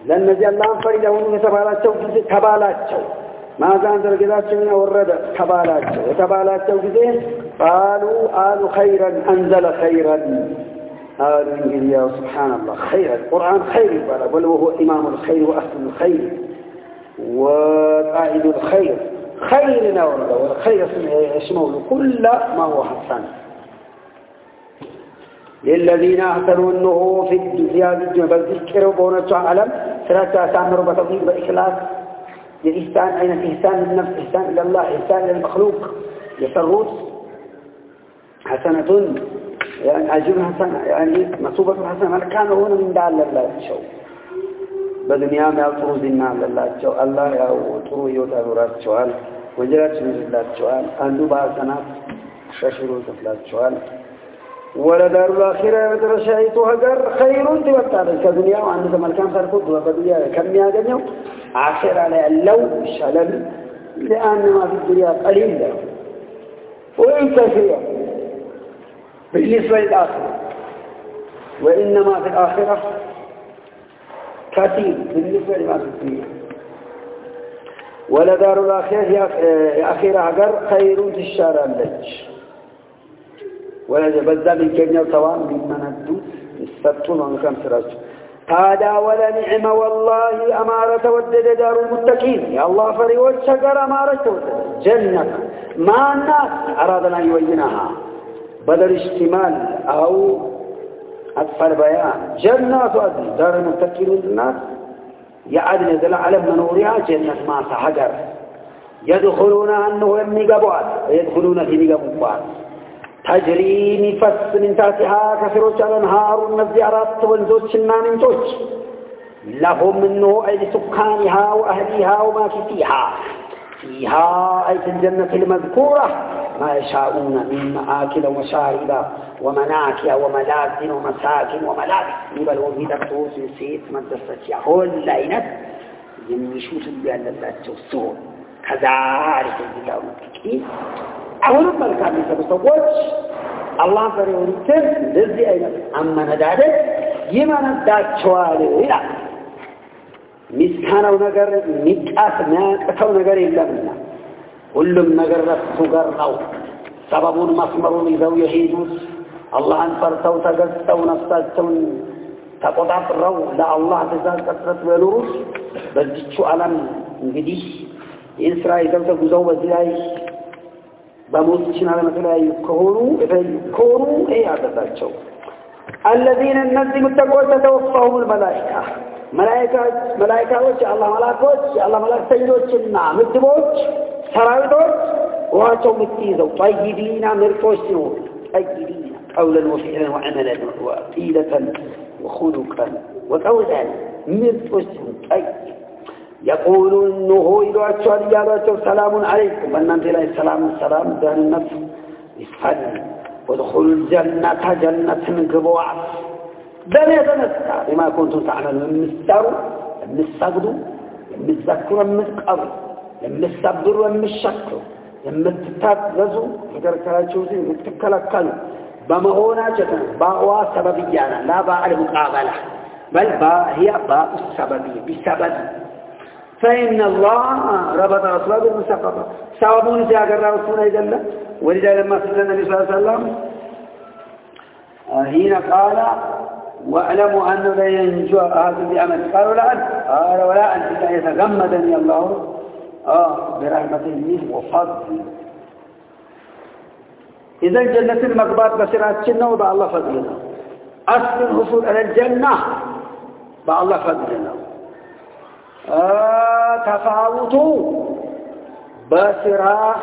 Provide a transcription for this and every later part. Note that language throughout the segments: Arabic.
ለነዚህ አላህን ፈሪ ለሆኑ የተባላቸው ጊዜ ተባላቸው ማዛን ደረጃቸው ወረደ ተባላቸው ጊዜ قالوا آل خيرا أنزل خيرا قالوا إنجيل يا سبحان الله خير القرآن خير بل وهو إمام الخير وأهل الخير وقائد الخير خيرنا والخير يشمل كل ما هو حسن للذين أحسنوا أنه في الدنيا بالذكر وبونة علم ثلاثة أسامر بتوحيد بإخلاص الإحسان أين إحسان النفس إحسان إلى الله إحسان إلى المخلوق يسرون حسنة يعني أجر حسنة يعني مصوبة حسنة ما كان هنا من دال الله شو بدنيا ما يطرو زنا الله شو الله يا وطرو يوتا ورات شوال وجرات من الله شوال أندو باسنا ششرو تفلات شوال ولا دار الآخرة ترشحيت هجر خير تبتال كدنيا وعند زمان كان فرقود وبدنيا كم يعجبني آخر على اللو شلل لأن ما في الدنيا قليل وإن كثير بالنسبة للآخرة وإنما في الآخرة كثير بالنسبة لما في الدنيا ولا دار الآخرة هي آخرة هجر خير تشار اللج ولا بذا من كنيا طوام ممن الدود يستبطون ومكان سراج هذا ولا نعم والله أمارة ودد دار المتقين يا الله فريوت شجر أمارة جنة ما الناس أرادنا يوينها بدل اشتمال أو أطفال بيان جنة تؤدي دار المتقين الناس يعدل ذل علم منورها جنة ما سحجر يدخلون أنه يمني قبوات يدخلون في نقبوات تجري نفس من تحتها كثيروች الانهار النزيارات والزوجنا من توج لهم منه أي سكانها وأهلها وما فيها أي في الجنة المذكورة ما يشاءون من مآكل ومشارب ومناكل وملاذ ومساكن وملابس يبل وفيدك توس نسيت مدرستها كل لينت يمشوت بأن الله توسون كذلك الله المتقين أهون ملكان يسبسوش الله فريوريتن لذي أين أما نداده يمن داتشوال إلا مسكانه نجر مكاس ناقته نجر إلا منا كلهم نجر رسوجر نو سببون مسمرون إذا يهيدوس الله أنفرتوا تجسوا نفساتهم تقطع الرو لا الله تزال كثرة ولوس بديشوا على جديد إسرائيل تجوزوا وزياي بموتشنا مثلا يكونوا أي عدداتهم الذين النزل متقوى تتوفاهم الملائكة ملائكة وجه الله ملاك سيدوش النعم الدبوش سراويدوش واتوا متيزوا طيبين مرفوشنون طيبين قولا وفعلا وعملا وقيلة وخلقا وقولا مرفوشنون طيب يقولون إنه إذا أتشوا ليالاتوا سلام عليكم أنت إلى السلام دان النفس يسفل ودخلوا الجنة جنة من قبوعة دان يتنسى بما كنتم تعملون من السجدوا من الذكر من القبر من السبر ومن الشكر من التتابزوا فكر كراتشوزي من التكالكالوا بما هنا جدا باء سببيانا لا باء المقابلة بل باء هي باء السببية بسبب فإن الله ربط رسوله بالمسقطة سوابون جاء رسولنا إذا ولذا لما سئل النبي صلى الله عليه وسلم حين قال واعلموا أنه لا ينجو هذا بأمل قالوا لا أنت قال ولا أنت إذا يتغمدني الله برحمته منه وفضل إذا جنة المقبات بسرعة الجنة وضع الله فضلنا أصل الحصول على الجنة بع الله فضلنا تفاوتوا بسرعة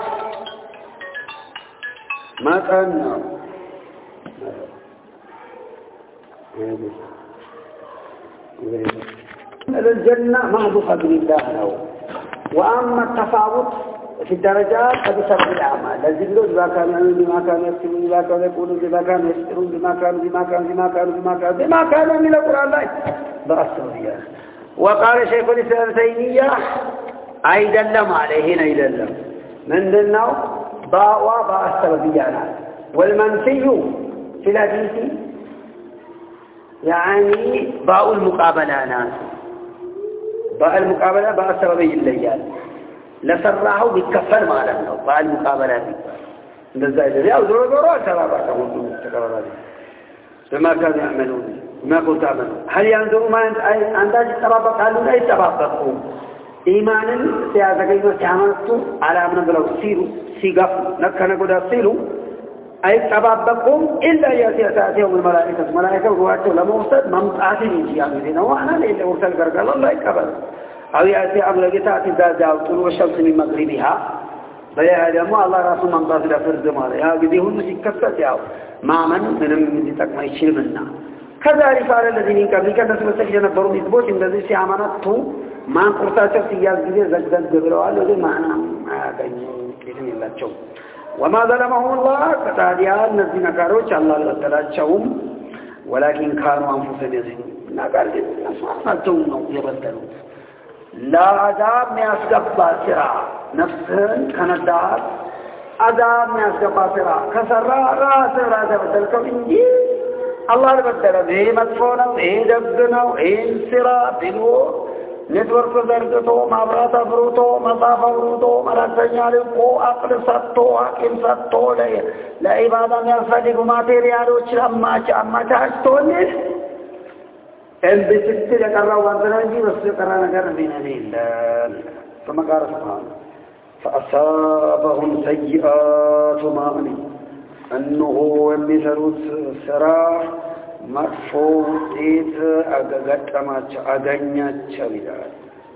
ما كان الجنة محض فضل الله له وأما التفاوت في الدرجات فبسبب الأعمال الذين بما كانوا يعملون بما كانوا يكتبون بما كانوا يقولون بما كانوا يسرون بما كانوا من القرآن لا برسول الله وقال شيخ الإسلام تيمية أيضا لم عليه أيضا لم من ذنه باء السببيانات والمنفي في الحديث يعني باء المقابلانات باء المقابلة باء السببي الليال لسرعه بيكفل معنا باء المقابلة بالزايد يا زور سببا تقول بما كانوا يعملون ما كنت تعملون هل ينظروا ما عندك سبب قالوا لا يتبقوا إيمانا سيازقين سيعملتوا على من بلو سيروا سيقفوا نكنا قد سيروا أي تبقوا إلا يأتيهم الملائكة رواتوا لموسد ممتعتين يجيامين وأنا لإلا أرسل قرقل الله يقبل أو يأتي أملقتات ذات طلوع الشمس من مغربها فيهدموا الله رسول من ضافل فرد ماله يا قديهم سيكفت ياو ما من ذلك ما يشير منا كذلك على الذين قبلك الناس مستكين نبروا يثبوت إن ذلك سيعمانته ما قرطاته سياز جديد زجدان قبلوا هذا معنى بإذن الله تشوف وما ظلمهم الله فتاديان الذين كاروش الله لتلاتشهم ولكن كانوا أنفسهم يزنون نقال نسمعتهم يبدلون لا عذاب يسقط سرا نفسهم كندار عذاب يسقط سرا كسرا راس بدلكم إنجي الله بدل به مدفونا به دبنا به سرا بنو نتورك درجتو مابرات فروتو مصاف فروتو مرسنيا لكو أقل سطو أقل سطو لا عبادة يفدق ماتيريالوش أما تاشتوني إن بسكت لكرا وانتنجي بس لكرا نكر بين الله ثم قال سبحانه فأصابهم سيئات ما أمني أنه يمثلوا سرا مرفوض أغنيات شويدات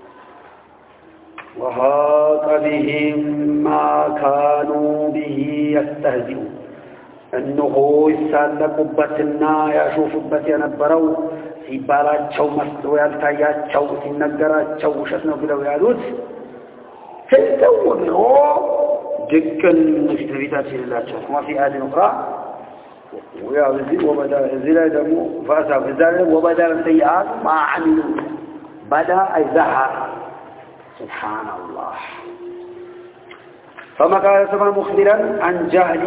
وهاق بهم ما كانوا به يستهزئون أنه يسال قبتنا يشوف بتي نبروا سيبالاتشو مسلو يالتاياتشو سينقراتشو شسنو بلو يالوت سيتونو جكا مشتريتات للاتشو ما في آية أخرى وبدا الزلا دمو فأسا في الزلا وبدا السيئات ما عملوا بدا أي زهر سبحان الله فما قال سبحانه مخبرا عن جهل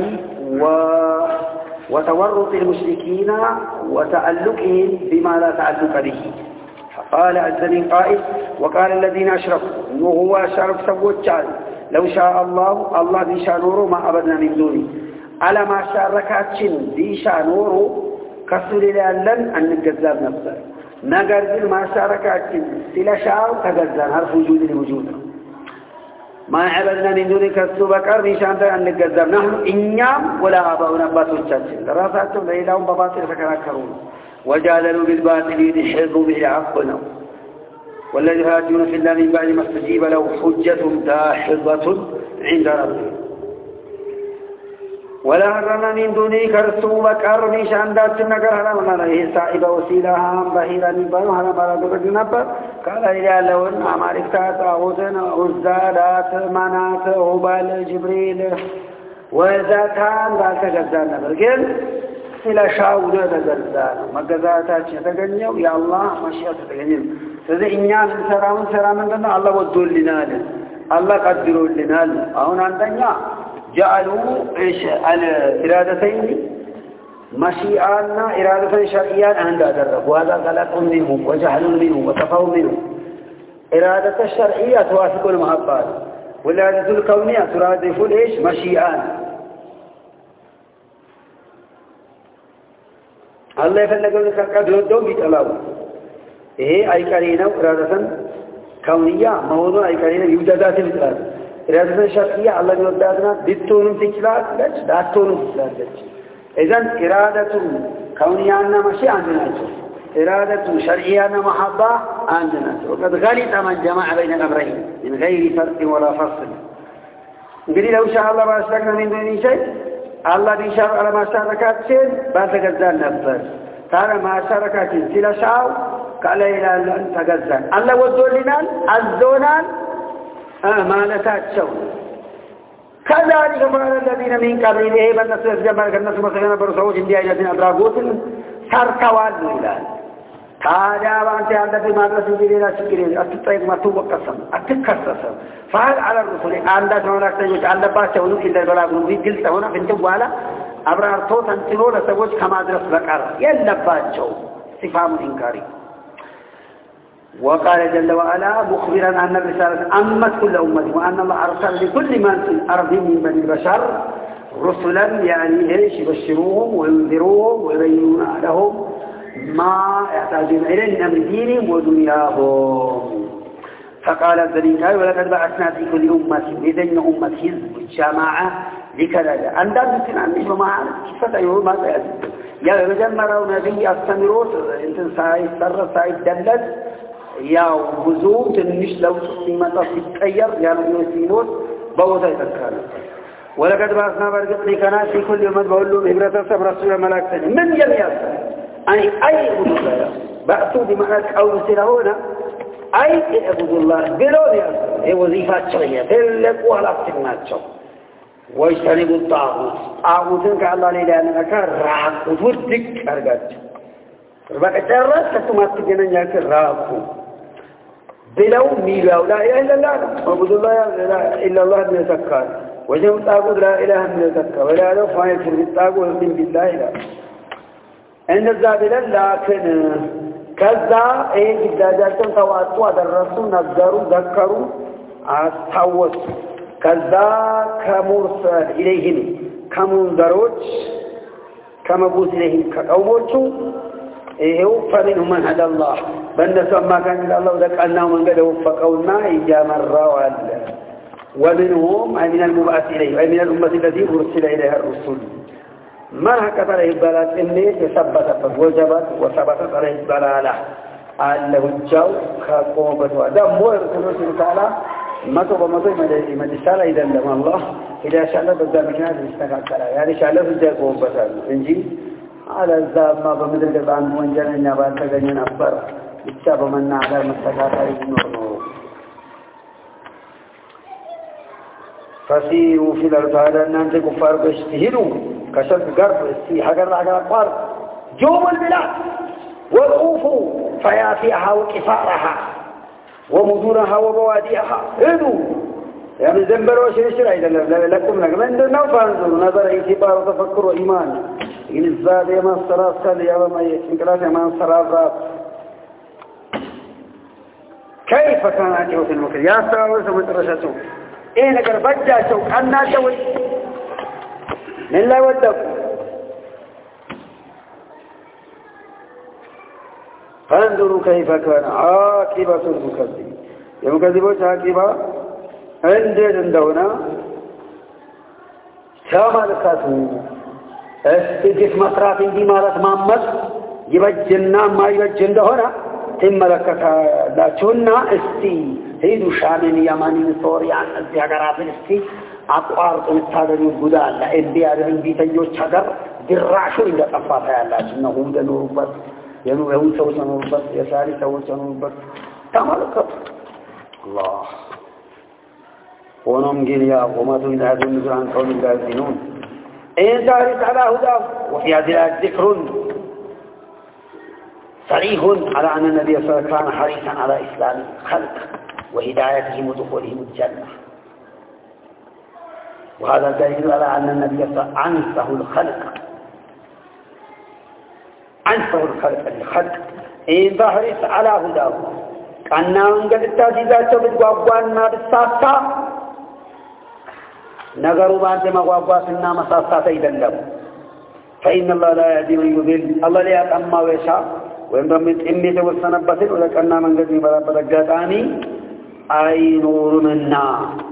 وتورط المشركين وتألقهم بما لا تعلق به فقال عز من قائل وقال الذين أشركوا إنه هو أشرف سوى لو شاء الله بيشاء نوره ما أبدنا من دونه على ما شاركاتشن بيشاء نوره كسر لألن أن الجزاب نفسه نقرد ما شاركاتشن سلا شاء تجزان هرف وجود لوجوده ما عبدنا من دونك السبكر بيشان أن الجزاب نحن إنيام ولا آباؤنا باتوشاتشن دراساتهم لإلهم بباطل فكراكرون وجادلوا بالباطل يدحضوا به عقلنا والذي هاتون في الله من بعد ما استجيب له حجة داحضة عند ربهم ولا هرنا من دونه كرسو بكر نشان دات النقر هرنا له سائب وسيلها بهيرا نبانو هرنا بارد نبر قال إلى لون عمارك تاعودن عزالات منات هبال جبريل وذاتان ذات جزان نبر قل إلى شاونا جزان مجزاتات يتغنيو يا الله مشيئة تغنيو فإذا إنيان سرا من دنا الله ودول لنا الله قدروا لنا هنا عندنا جعلوا إيش الإرادتين مشيئانا إرادة شرعية عند أدرك وهذا غلط منهم وجهل منهم وتفاهم منهم إرادة الشرعية توافق المحبات والإرادة الكونية ترادف إيش مشيئان الله يفلقون كالقدر الدوم يتألاوه إيه أي كرينة إرادة كونية موضوع أي كرينة يوجدات الإرادة إرادة شرعية الله يوداتنا دتونم تكلات لج داتونم تكلات لج إذن إرادة كونية أننا مشي عندنا إرادة شرعية أننا محبة عندنا وقد غلط من جمع بين الأمرين من غير فرق ولا فصل نقول لو شاء الله ما أشركنا من دون شيء الله بيشار على ما شاركات شيء بس جزان نفس ترى ما شاركات سلا شاو قال إلى أن تجزان الله ودولنا الزونان ما نتاتشوا كذلك فعل الذين من قبلهم الناس جمع الناس مثلا برسول جندي أجدين أدراغوت سركوان ميلان هذا وانت عند في مدرسة جديدة سكرين أتطيب ما تو قسم أتكسسم فهل على الرسول عند جمالك تجوز عند باشا ونوك إلا البلاغ نوك قلت هنا في انتبوالا أبرار توت انتلو لسوج كما درس بكار يلا باشا صفام إنكاري وقال جل وعلا مخبرا أن الرسالة أمت كل أمة وأن الله أرسل لكل من في الأرض من بني البشر رسلا يعني إيش يبشروهم وينذروهم ويبينون لهم ما يحتاجون إليه من أمر دينهم ودنياهم فقال الذين قالوا ولقد بعثنا في كل أمة بين أمة حزب جماعة لكذا عندما تنعمش بمعنى كيف يقول ماذا يزيد يا مجمرة نبي أستمروت انت سايستر سايدلت يا وزوم تنش لو سيما تتغير يا نبيوت بوضع يتكال ولقد بعثنا برقط لكنا في كل يوم بقول لهم إبرة سب رسول ملاك من جميع أي أبو الله بعثوا بمعنى أو سنهونا أي أبو الله بلوني هي وظيفة شرعية تلقوا على افتناتهم ويجتنبوا الطاغوت طاغوتن كالله ليلة أنك راقوا ودك أرقات ربك ترى ستمات جنانيك راقوا بلو ميلو لا إله إلا الله عبد الله لا إلا الله من يتكار وجم الطاغوت لا إله من يتكار ولا له فاين في الطاغوت من بالله لا عند الزابلة لكن كذا إيه جداجاتهم تواتوا درسوا نذروا ذكروا أستوصوا كذا كمرسل إليهم كمنذروج كمبوس إليهم كقوموتو إيهو فمنهم من هدى الله بالنسبة ما كان إلى الله ذلك أنهم من قد وفقونا إجام الروال ومنهم أي من المبعث إليه أي من الأمة التي أرسل إليها الرسل ما هكذا عليه البلاد إني تثبتت وجبت وثبتت عليه البلالة أنه الجو كقومته هذا مو رسول تعالى متى بمتى ما تسأل إذا لم الله إذا شاء الله بدأ مكان يستقبل يعني شاء الله بدأ قوم بسال إنجي على الزاب ما بمدر جبان وانجلنا نبات تجنين أكبر يتشاب من على مستقبل النور فسيروا في الأرض هذا أن أنت كفار بيجتهدوا كشف قرب استي حجر أكبر جوم البلاد والأوفوا فيافيها وكفارها ومدونها وبواديها هدوا يعني زنبروا شرشر أيضا لكم من دونه فانظروا نظر اعتبار وتفكر وإيمان إن الزاد يمان الصلاة صلي يا ما يسنكرات يمان الصلاة راب كيف كان أجهو في المكر يا سلام وسمت رشته إيه نقر بجا شو أنا شوي من لا ودك فانظروا كيف كان عاقبة المكذبين المكذبون عاقبة عندنا كمالكاتو استجف مصرات دي مالت مامت يبجنا ما يبجن هنا تملكتا لا تشونا استي هيدو شامن يماني سوريا እዚህ ሀገራትን እስቲ አቋርጦ ተታገኙ ጉዳል ለእንዲያ እንዲተኞች ሀገር ድራሹ እንደጠፋታ ያላችሁ ነው እንደኖሩበት የኑሩ ሰዎች ነው የሳሪ ሰዎች ነው ተመልከቱ الله ونم جنيا وما تريد هذا النزول عن قول الجاهلين إن تعرف على هدى وفي هذه ذكر صريح على أن النبي صلى الله عليه وسلم كان حريصا على إسلام الخلق وهدايتهم ودخولهم الجنة وهذا دليل على أن النبي صلى الله عليه وسلم أنسه الخلق للخلق إن تحرص على هداه كأننا قد التاسيزات بالقوابوانا بالساسة نقروا بانت مقوابواتنا مساسات إذن فإن الله لا يهدي من يضل الله لا يتأمى ويشاء وإن رمت إمي توسنبت ولك أننا من قد بدقاتاني أي نور منا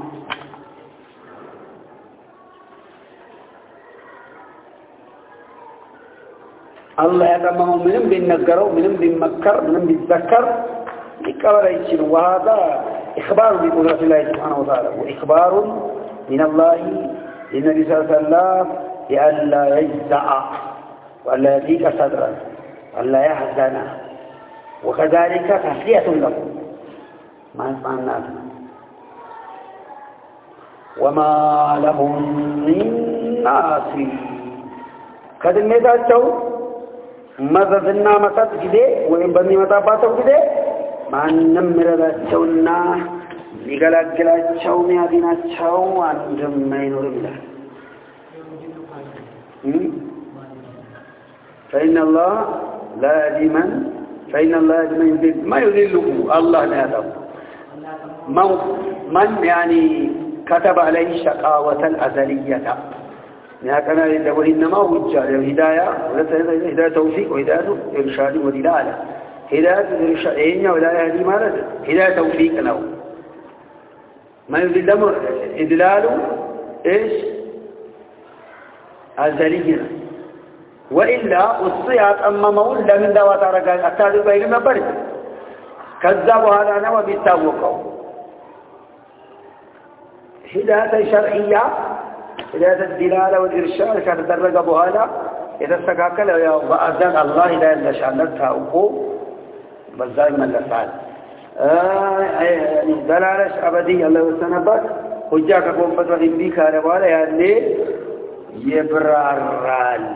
الله يتأمى منهم بالنقروا منهم بالمكر منهم بالذكر إكبر يجب وهذا إخبار بقدرة الله سبحانه وتعالى وإخبار من الله للنبي صلى الله عليه وسلم لألا يجزع وألا يضيق صدره وألا يحزن وكذلك تسلية له ما يسمع الناس وما لهم من ناصر كذلك ماذا مسات كده وإن بني متابعته كده ማንም ረዳቸውና ሊገላግላቸው የሚያድናቸው አንድም አይኖርም ይላል فإن الله لا يهدي من فإن الله من يذل ما يذله الله لا يذل من يعني كتب عليه شقاوة الأزلية كان يدعو إنما وجه الهداية هداية توفيق وهداية إرشاد ودلالة هداية إرشاد ولا يهدي ما هداية توفيق له ما يذل إدلاله إيش أزلية وإلا الصيات أما مول لمن دوات رجال أتاري بين مبرد كذبوا هذا نوى بالتوقع هداية شرعية هداية الدلالة والإرشاد كانت درجة بهذا إذا استقاك له يا وأذن الله هداية لشانتها وقو بس دائما لفعل دلالة أبدية الله وسنبك حجاك قوم فتوى إنبيك على بوالا يعني يبررال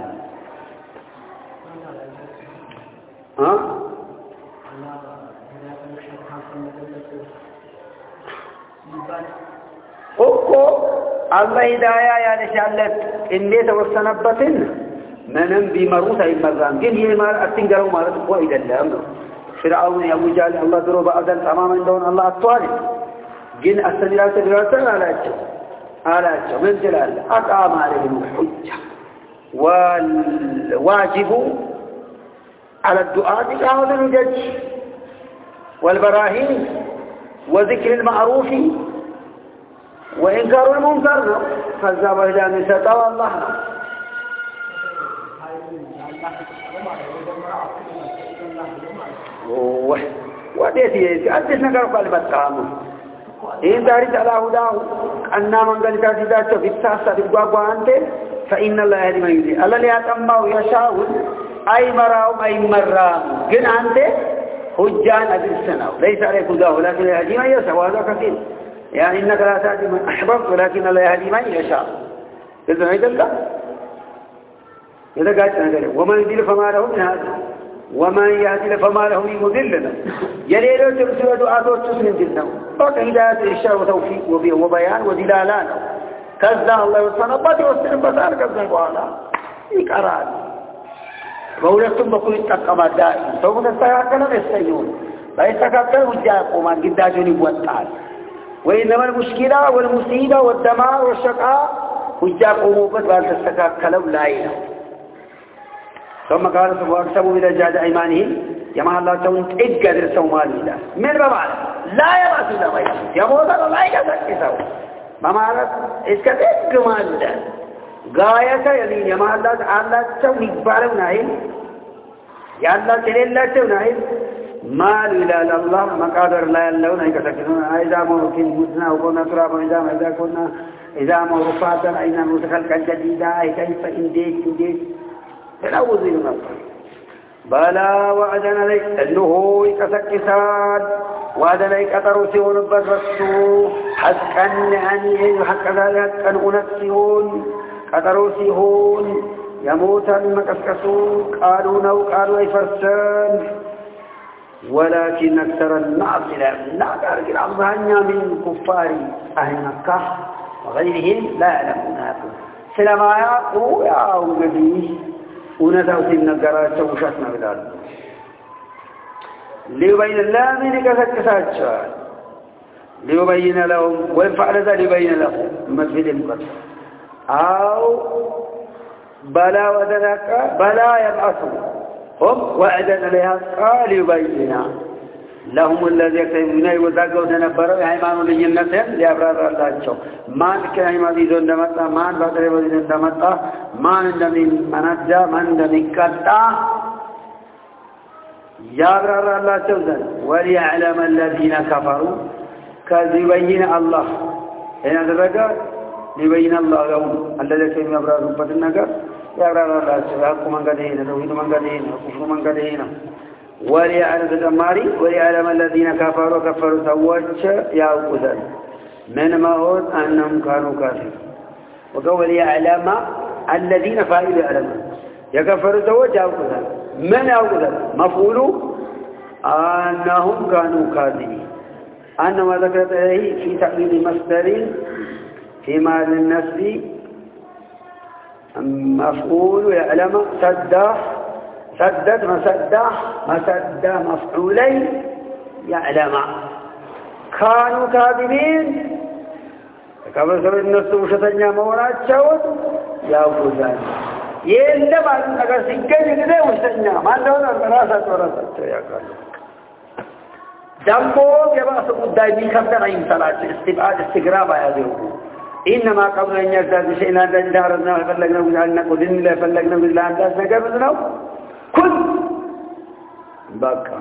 ها أوكو الله هدايا يعني شالت إني توسنبتن منم بمروسة المرزان جن هي مار أتنقروا مارت قويدا لهم فرعون يا أبو جهل الله ضرب أذن تماما دون الله الطوالي جن السجلات الرسل على أجل من جلال أقام عليهم الحجة والواجب على الدعاء تعاود الحجج والبراهين وذكر المعروف وإنكار المنكر فالزاب إلى من ستوى الله وديتي أدس نقر قلب التعامل إن دارت على هداه أننا من قال كاتدات في الساسة في القوة أنت فإن الله يهدي من يهدي الله ليأتمه يشاء أي مراهم أي مرام جن أنت حجان أدل السنة ليس عليك هداه لكن يهدي من يشاء وهذا كثير يعني إنك لا تهدي من أحببت ولكن الله يهدي من يشاء إذن هيدا الله إذا قالت أنا ومن يهدي فما له من هذا ومن يهدي فما له من مذلنا يليلو ترسل دعاء تسلم جدا هداية إرشاد وتوفيق وبيان ودلالان كذا الله والصنبات والسلم بسار كذا وعلا إكرار وولدتم بكل التقمات دائما سوف تستيقظون السيون لا يستيقظون وجاءكم عن قداجون والتعال وإنما المشكلة والمصيبة والدمار والشقاء وجاءكم وقد بان تستيقظون لا إله ثم قال سبحانه واكسبوا إذا جاد أيمانهم يما الله تون إجاد السومالي لا من بمعنى لا يبعث إلا ما يموت يموت الله يكسر ما معنى إسكت إجمال ده غاية يعني يما الله تون إقبال نايم يا الله تلين الله تون نايم ما إلى الله مقادر لا يلون يكسرون إذا ممكن مدنا وكنا ترابا إذا ما رفعتنا أين متخلقا جديدا كيف إنديك تنوذ المصر بلا وعدنا لك أنه يكسكسان وعدنا لك أترسون بسرسوا حقا يعني حق ذلك أن أنسيون أترسيهون يموتا مكسكسون قالوا نو قالوا يفرسان ولكن أكثر الناس لا تعرف الأرضانيا من كفار أهل مكة وغيرهم لا يعلمون سلما يقول يا أولي ونذهب في النقرات وشاتنا بالعلم ليبين الله من كسكسات ليبين لهم وإن فعل ذلك ليبين لهم المسجد المقدس أو بلا وذلك بلا يبعثوا هم وعدا عليها قال يبين لهم الذي يكتبون وذاقوا تنبروا يحيمانوا لجنتهم لأبرار الله ما كان يحيمان ذيذون دمتا ما بطر وذيذون دمتا ما ندمين منجا ما ندمين كتا يا أبرار الله تودن وليعلم الذين كفروا كذبين الله هنا ذلك ليبين الله لهم الذي يكتبون أبرار ربط النقر يا أبرار الله سبحانه من قدهين توحيد من قدهين وكفر من قدهين وليعلم الأماري وليعلم الذين كفروا سوّج يأخذون من موت أنهم كانوا كافرين وقال يعلم الذين فاعلوا يعلمون يكفروا سوّج يأخذون من يأخذون مفعول أنهم كانوا كاذبين أنما ذكرت عليه في تأويل مصدر في مال النسب مفعول يعلم صدّ سدد مسد مفعولي يعلم كانوا كاذبين كما سبب الناس وشتنيا موراتشاو يا فوزان يندم على النجار سكين كده وشتنيا ما لونه راسات يا قالوا دمو يبقى سقود دايمين خبر عين صلاة استبعاد استقراب هذه إنما قبل أن يزداد شيئا دارنا فلقنا وجعلنا قدن لا فلقنا وجعلنا أنداز نقبلنا كل بقى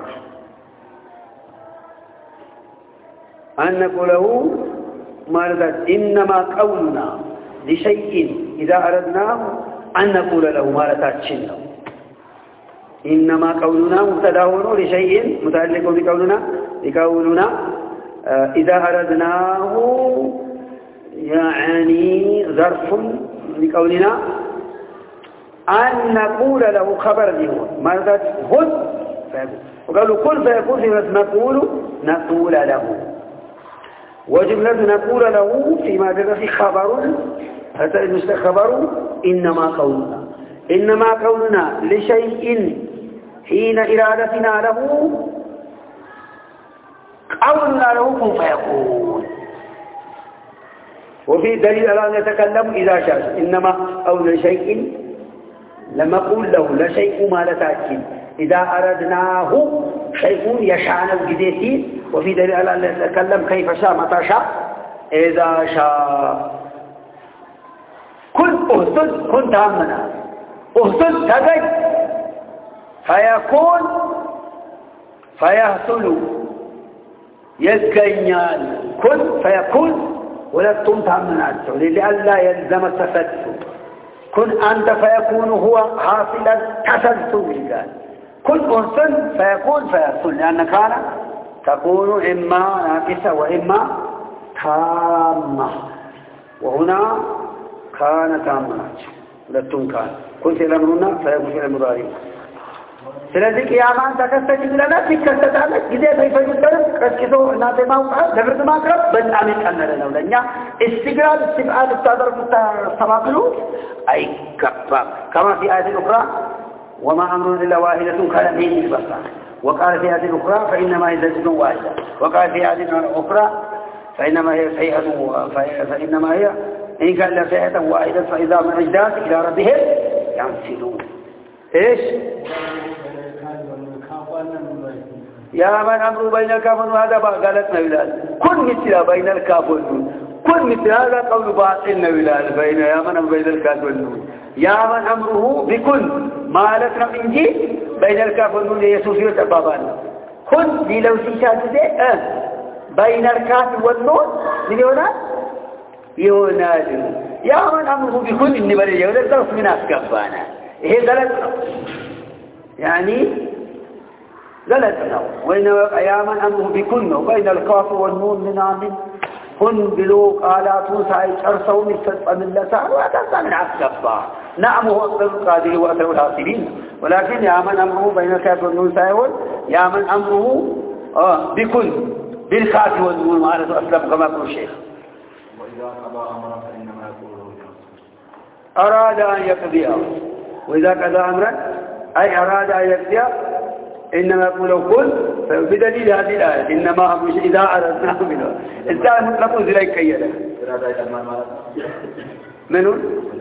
أن نقوله مالذات إنما قولنا لشيء إذا أردناه أن نقول له مالذات شنه إنما قولنا مبتدأ لشيء متعلق بقولنا إذا أردناه يعني ظرف لقولنا أن نقول له خبر ديون ماذا خذ فيقول وقالوا كل فيقول نقول له وجملة نقول له فيما درس خبر حتى خبر إنما قولنا لشيء حين إرادتنا له قولنا له كن فيقول وفي دليل على أن يتكلم إذا شاء إنما قول شيء لما أقول له لشيء ما لتأكد إذا أردناه شيء يشعنا الجديد وفي دليل على أن يتكلم كيف شاء متى شاء إذا شاء كن أهتد كن تامنا أهتد تجد فيكون فيحصل يزكيان كن فيكون ولا تمتعمناته لألا يلزم التفتت كن أنت فيكون هو حاصلا تسلسل قال كن أحسن فيكون فيحصل لأن كان تكون إما ناقصة وإما تامة وهنا كان تامة لتم كان كنت الأمرنا فيكون في المضارع ስለዚህ ቂያማን ተከስተችለና ሲከሰታለች ጊዜ ሳይፈጅበት ቀስቅሶ እናቴ ማውጣት ለፍርድ ማቅረብ በጣም ይቀነለ ነው ለኛ استقرار استبعاد التدرب ተባብሉ አይከፋም كما في آية أخرى وما أمر إلا واحدة كلمه البصر وقال في آية أخرى فإنما هي زجر واحدة وقال في آية أخرى فإنما هي صيحة فإنما هي إن كان صيحة واحدة فإذا من أجداث إلى ربهم ينسلون إيش يا من أمر بين الكاف وهذا قالتنا بلال كن مثل بين الكاف والنون كن مثل هذا قول باطلنا بلال بين يا من أمر بين الكاف والنون يا من أمره بكن ما لتنا من جي بين الكاف والنون يسوس يتبابان كن لو سيشاد ذي بين الكاف والنون يوناد يا من أمره بكن إني بريء ولا الظرف من أسكبانا إيه غلطنا يعني غلطنا وإنما أياما أمره بكن وبين الكاف والنون من عامل كن بلوك آلات سعيد أرسوا من لسان وأتنسى من عسكبا نعم هو أكثر القادر وأكثر الحاصلين ولكن يا من أمره بين الكاف والنون سيقول يا من أمره بكن بالكاف والنون وعلى أسلم كما يقول الشيخ وإذا قضى أمرا فإنما يقول أراد أن يقضيه وإذا قضى أمرا أي أراد أن يقضيه إنما يقول كل بدليل هذه الآية إنما مش إذا أردناه منه إنسان مطلق ذلك كيدا منو؟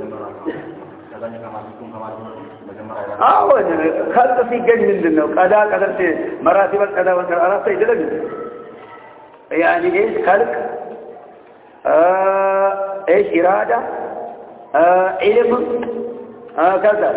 خلق في جن من ذنه قضاء قدرت مراتب القضاء والقرار سيدلق يعني إيش خلق إيش إرادة علم كذا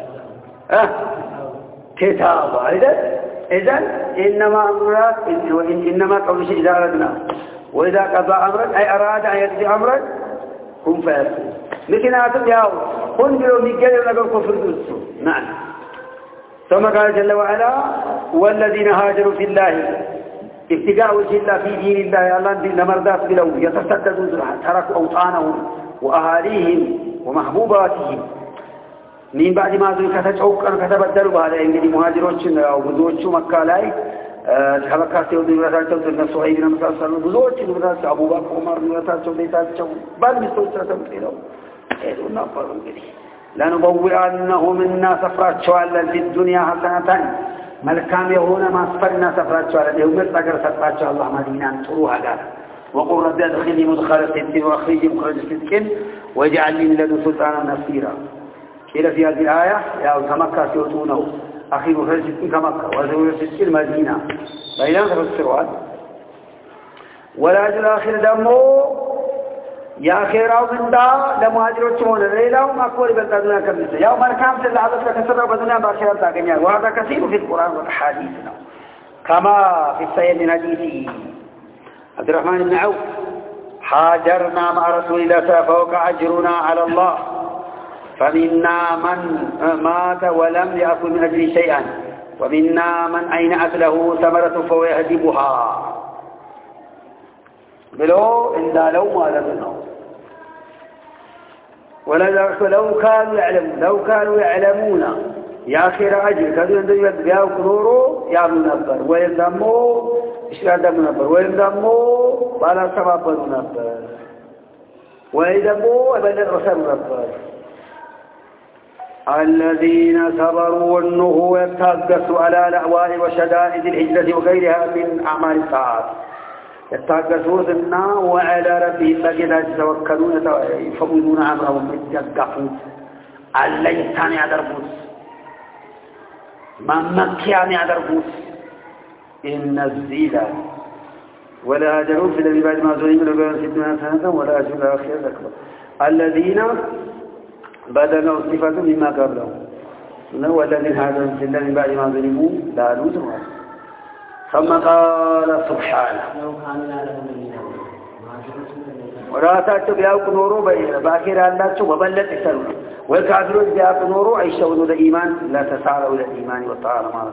كتابة إذن إنما أمرات إنما قول شيء إذا أردنا وإذا قضى أمرا أي أراد أن يقضي أمرا هم فيكون لكن أعطب ياو هم بلو ميقال ونقل كفر دوسو نعم ثم قال جل وعلا والذين هاجروا في الله ابتداء وجه الله في دين الله الله دين مرضات بلو يتصددون تركوا أوطانهم وأهاليهم ومحبوباتهم من بعد ما ذو كتبدلوا بهذا انجدي مهاجرون او ብዙዎቹ መካ ላይ ተበካቸው ድረታቸው ተነሱ አይብና መሳሰሉ ብዙዎች ድረታቸው አቡበክር ዑመር ድረታቸው ቤታቸው ባልሚስቶች ተሰምተው ሄዱና ፈሩ እንግዲህ لنبوئنهم منا سفرات شوالا في الدنيا حسنة ملكام يهون ما سفرنا سفرات شوالا يوم يتقر سفرات شوالا الله مدينة تروها قال وقل رب ادخلني مدخل صدق واخرجني مخرج صدق واجعل لي من لدن سلطانا نصيرا قيل في هذه الآية يا كمكة سيؤتونه أخي مخرج صدق كمكة وزوج صدق المدينة بينما تفسروا ولا أجل آخر دمو يا خيراو من دا لمهاجروا تشمون الليلة وما أكبر بالتدنيا كبسة يوم الكام سل عدد كسر وبدنيا بأخيرا تاقنيا وهذا كثير في القرآن والحديث كما في السيد من حديثه عبد الرحمن بن عوف حاجرنا مع رسول الله فوقع أجرنا على الله فمنا من مات ولم يأكل من أجل شيئا ومنا من أينعت له ثمرة فهو يهدبها بلو إلا لو ما لبنوا لو كانوا يعلمون يا خير أجل كانوا يدبياو كنورو يعملوا نبر ويلدموا إشلا دم نبر ويلدموا بالا سبابر نبر ويلدموا أبدا الرسل نبر الذين صبروا والنهو يتاقصوا على الأهواء وشدائد الهجرة وغيرها من أعمال الساعات يتاقصون النا وعلى ربهم بقيدا يتوكلون يفوضون أمرهم يتقفون الليتان يدربوس مكيان يدربوس إن الزيلة ولا هاجرون في الذي بعد ما ظلموا لبيان 60 سنة ولا أجل الآخرة أكبر الذين بدلوا صفة مما قبلهم والذين هاجروا في الذي بعد ما ظلموا لا نوزوا ثم قال سبحانه ولا تأتوا بياوك نورو باكر الله وبلت يسرون والكافرون بياوك نورو عيشون الإيمان لا تسارعوا إلى الإيمان والطاعة ما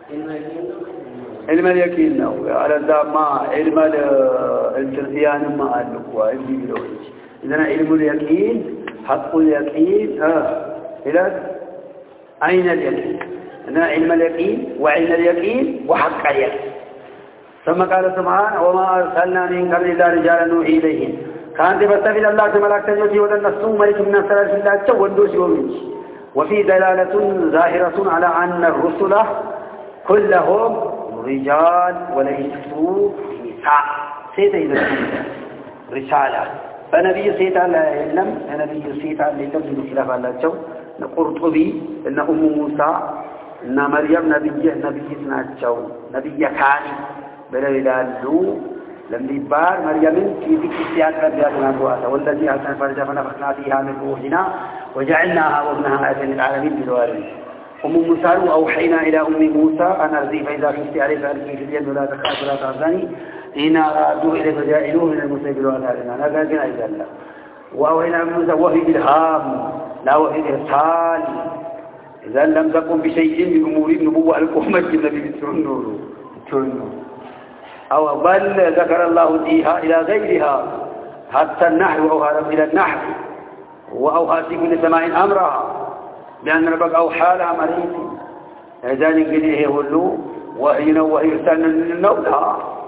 علم اليقين نو على الدام ما علم الترزيان ما أدلقوا علم بلوهيش إذن علم اليقين حق اليقين إلى أين اليقين إذن علم اليقين وعلم اليقين وحق اليقين ثم قال سبحانه وما أرسلنا من قبل إذا رجالا نوحي إليهم كانت بستفيد الله تملك تجوتي ودن السوم ملك من السلال في الله تودوش ومنش وفي دلالة ظاهرة على أن الرسل كلهم رجال وليسوا نساء سيدة إذا رسالة فنبي سيدة لا يعلم نبي سيدة لا يعلم من خلاف الله جو قرطبي إن أم موسى إن مريم نبي سناتشو نبي كاني بلا يدالو لم يبار مريم في ذكر السياق ربياتنا دعاء والذي أحسن فرجها فنفخنا فيها من روحنا وجعلناها وابنها آية للعالمين بالوالدين أم موسى أوحينا إلى أم موسى أن أرضي فإذا خفت عليه فألقي في اليد ولا تخاف ولا تحزني إن أرادوا إليه فجائلوه من المسلمين بالوالدين لا قال إذا الله وأوحينا موسى وحي إلهام لا وحي إرسال إذا لم تقم بشيء من أمور النبوة الأمة النبي ترنور أو بل ذكر الله فيها إلى غيرها حتى النحل وأوحى إلى النحل وأوحى في كل سماء أمرها لأن ربك أوحى لها مريض ذلك إليه يقولوا وإرسلنا للنولها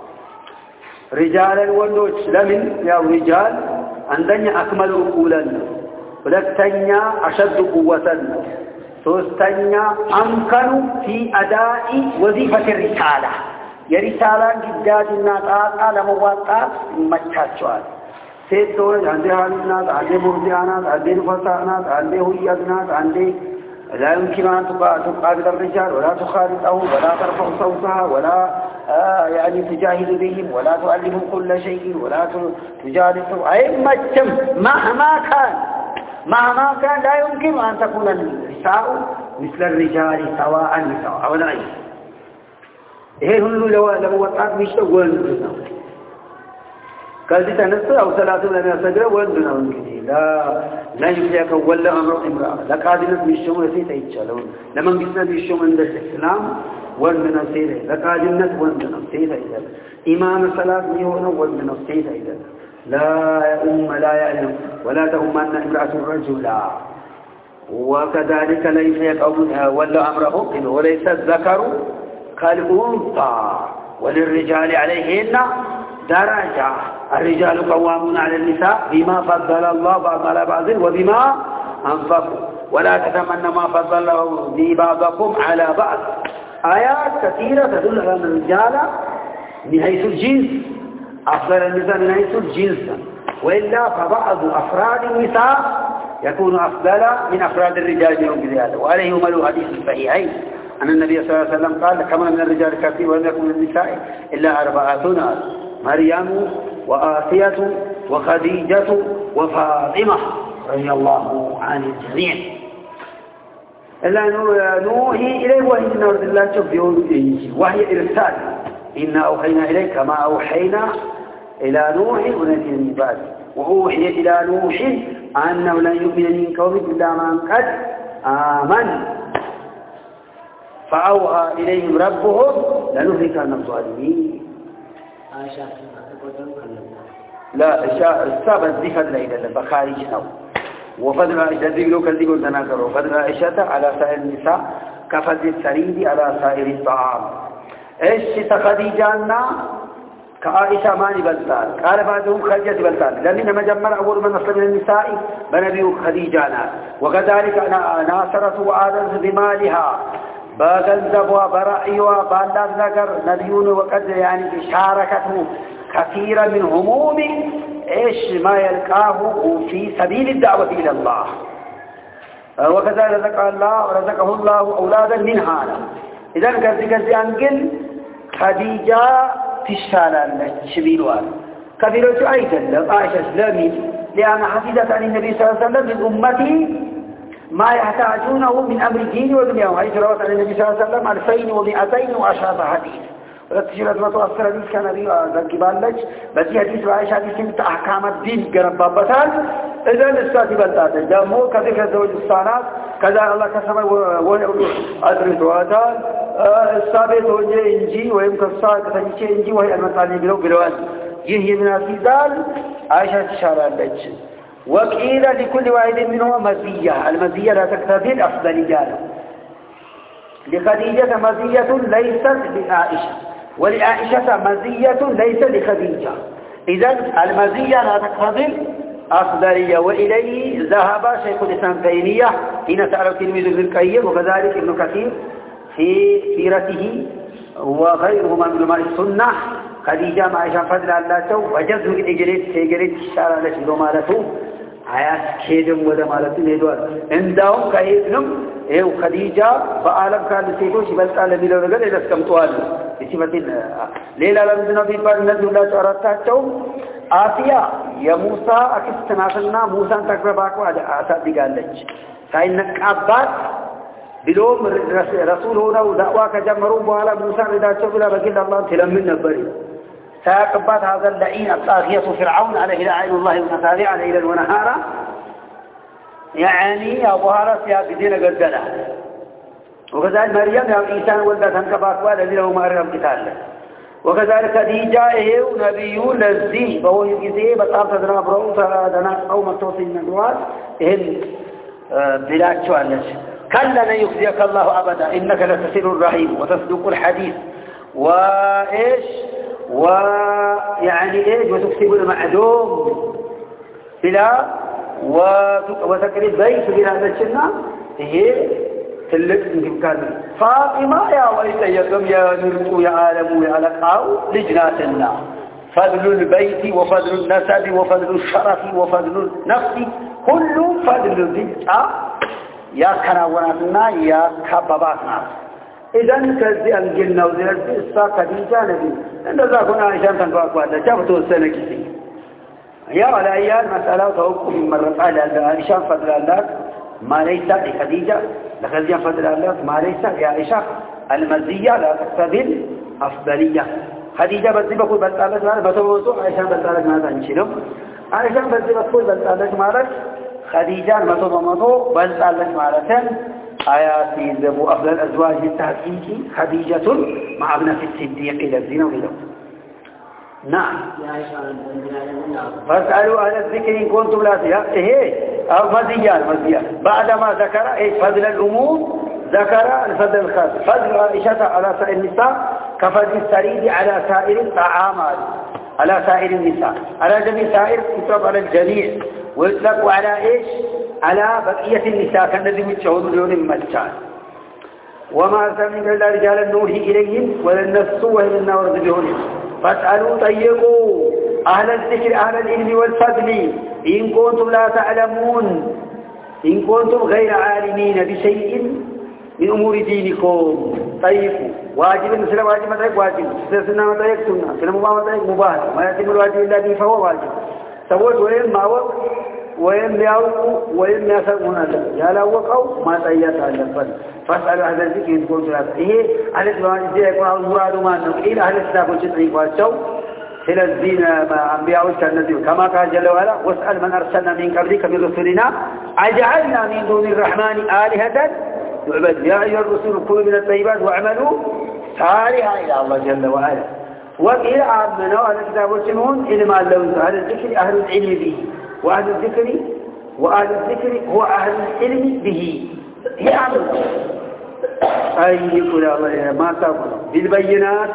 رجالا والنوش لمن يا رجال عندنا أكمل عقولا ولكتنيا أشد قوة ثلاثتنيا أمكن في أداء وظيفة الرسالة يا رسالة جداد الناس على مواقع متشوال سيدون عندي الناس عندي مرجعات عندي نفسانات عندي هويات عندي لا يمكن أن تقابل الرجال ولا تخالطهم ولا ترفع صوتها ولا يعني تجاهد بهم ولا تعلمهم كل شيء ولا تجالسهم أي مجتم مهما كان لا يمكن أن تكون النساء مثل الرجال سواء نساء أو لا إيه هنلو لو وقعت مشتغل قال تنسى أو ثلاثة لنا سجرة وندنا ونكذي لا يملك ولا أمر امرأة لا قادنا بيشوم سيتا يتشالون لما قسنا بيشوم عند الإسلام وندنا سيتا لا قادنا وندنا سيتا إذا إمام الصلاة يهون وندنا سيتا إذا لا لا يعلم ولا تهم أن امرأة الرجل وكذلك ليس يقوم ولا أمره وليس الذكر كالأنثى وللرجال عليهن درجة الرجال قوامون على النساء بما فضل الله بعض على بعض وبما أنفقوا ولا تتمنى ما فضل الله به بعضكم على بعض. آيات كثيرة تدل على أن الرجال من حيث الجنس أفضل النساء من حيث الجنس، وإلا فبعض أفراد النساء يكون أفضل من أفراد الرجال يوم بذلك. وعليه يمل حديث الصحيحين أن النبي صلى الله عليه وسلم قال: كما من الرجال كثير ولم يكن من النساء إلا 4 ناس: مريم وآسية وخديجة وفاطمة رضي الله عن الجميع. إلا نوحي إليه وهي من أرض الله تبيون وهي إرسال. إنا أوحينا إليك كما أوحينا إلى نوح ونبي من بعد، وأوحي إلى نوح أنه لن يؤمن من قومك إلا من قد آمن فأوحى إليهم ربهم لنهلكن الظالمين. لا السابع الذكر ليلة بخارج نو. وفضل عائشة ذكروا كذبوا تناكروا. وفضل عائشة على سائر النساء كفضل السريد على سائر الطعام. إيش خديجة كعائشة ماني بلتان قال بعضهم خديجة بلتان لأنما جمر أول من أسلم من النساء بنبي خديجة. وكذلك ناصرت وآذنت بمالها بغنزبها برأيها بالله نقر نبيون وقد يعني شاركته كثيرا من هموم إيش ما يلقاه في سبيل الدعوة إلى الله. وكذلك رزقه الله أولادا من هذا. إذا قد أنقل خديجة تشتغل شبيلها كبيرة أيضا عائشة إسلامي لأن حفظت عن النبي صلى الله عليه وسلم من أمتي ما يحتاجونه من أمر الدين ودنياهم، حيث روت عن النبي صلى الله عليه وسلم 2210 حديث. ولتشيرت ما تؤثر حديث كان أبي ذكي بالج بس حديث وعائشة حديث من أحكام الدين قرب بابتان. إذا الأستاذ بلتاته جامو كذلك زوج الصانات كذا الله كسمه ويقول أدرس واتان الثابت وجه إنجي ويمكن الصادق تنجي إنجي وهي المطالب بالوان يهي من الفيزال عائشة تشارع اللج. وقيل لكل واحد منهم مزية. المزية لا تقتضي الأفضلية. لخديجة مزية ليست لعائشة، ولعائشة مزية ليست لخديجة. إذن المزية لا تقتضي أفضلية. وإليه ذهب شيخ الإسلام تيمية حين سأل تلميذ ابن القيم وكذلك ابن كثير في سيرته وغيرهما من علماء السنة. خديجة مع عائشة فضل الله وجزم الإجريت الشارع لشدو مالته عياس كيدم وده مالته نيدوال عندهم كهيدنم خديجة فعالم كان سيكوش بس على ميلو نقل إذا اسكمتوال بسيمة ليلة لمدنا في بار نزل الله سعراتهم آسيا يا موسى أكستناسلنا موسى تقرباك وآسا ديقال لج فإنك أبات بلوم رسول هنا ودعواك جمروا بوالا موسى إذا شبلا بقل الله تلمن نبري سيقبات هذا اللعين الطاغية فرعون عليه لعين الله ونتابع ليلا ونهارا يعني يا بوهارة سياقدين قدنا. وكذلك مريم يا إنسان ولدت هنكباك والذي له مريم قتال. وكذلك خديجة ونبي لذي فهو يجزيه بطاب تدنا برؤوس دنا قوم التوصي من النواس إهن بلاد شوالش كلا لن يخزيك الله أبدا إنك لتسير الرحيم وتصدق الحديث وإيش ويعني إيش وتكسب المعدوم بلا وتقريب بيت بلا ذلك هي تلك كان فاطمة يا ويتيكم يا نرق يا عالم يا لقاء لجناتنا فضل البيت وفضل النسب وفضل الشرف وفضل النفس كل فضل البيت يا كناوناتنا يا كباباتنا. إذن كذي أنجلنا وزيرت إسا خديجة نبي عند ذاكنا عشان تنقاك وعلا جابتوا السنة كثير يا على أيام مسألة توقف من مرة على عائشة فضل الله ما ليس لخديجة لخديجة فضل الله ما ليس لعائشة المزية لا تقتضي أفضلية. خديجة بزي بقول بلتالك مالك بطوطو عائشة بلتالك مالك انشلم عائشة بزي بقول بلتالك مالك خديجة بطوطو بلتالك مالك آياتي ذبو أفضل الأزواج التحقيقي خديجة مع ابنة الصديق إلى الزنا وإلى نعم. فاسألوا أهل الذكر إن كنتم لا إيه أو مزيان بعدما ذكر فضل الأمور ذكر الفضل الخاص فضل عائشة على سائر النساء كفضل السريد على سائر الطعام على سائر النساء على جميع سائر يطلب على الجميع. ويطلق على إيش؟ على بقية النساء كالذي يتشعون اليوم المجال. وما أرسلنا إلا رجالا نوحي إليهم ولنفسوا وهم النار بهم فاسألوا طيقوا أهل الذكر أهل العلم والفضل إن كنتم لا تعلمون إن كنتم غير عالمين بشيء من أمور دينكم. طيقوا واجب مثل واجب ما طيق واجب سنة ما طيق سنة سنة مباح ما طيق مباح ما يتم الواجب إلا به فهو واجب. سوت وين ما وقت وين يعوقوا وين يسمون هذا يا لا وقوا ما طيّت على الفن فاسألوا أهل الذكر إن كنتم لا تعلمون. إيه أهل الذكر يكون المراد ما نقول أهل الكتاب والشرع والشو إلى الدين ما أنبياء والنبي كما قال جل وعلا واسأل من أرسلنا من قبلك من رسلنا أجعلنا من دون الرحمن آلهة يعبد يا أيها الرسل كلوا من الطيبات واعملوا صالحا إلى الله جل وعلا. وإلى عامنا أهل الكتاب والسنون إلما اللوز أهل الذكر أهل العلم به وأهل الذكر هو أهل العلم به. هي عامل أي يقول الله ما تقول بالبينات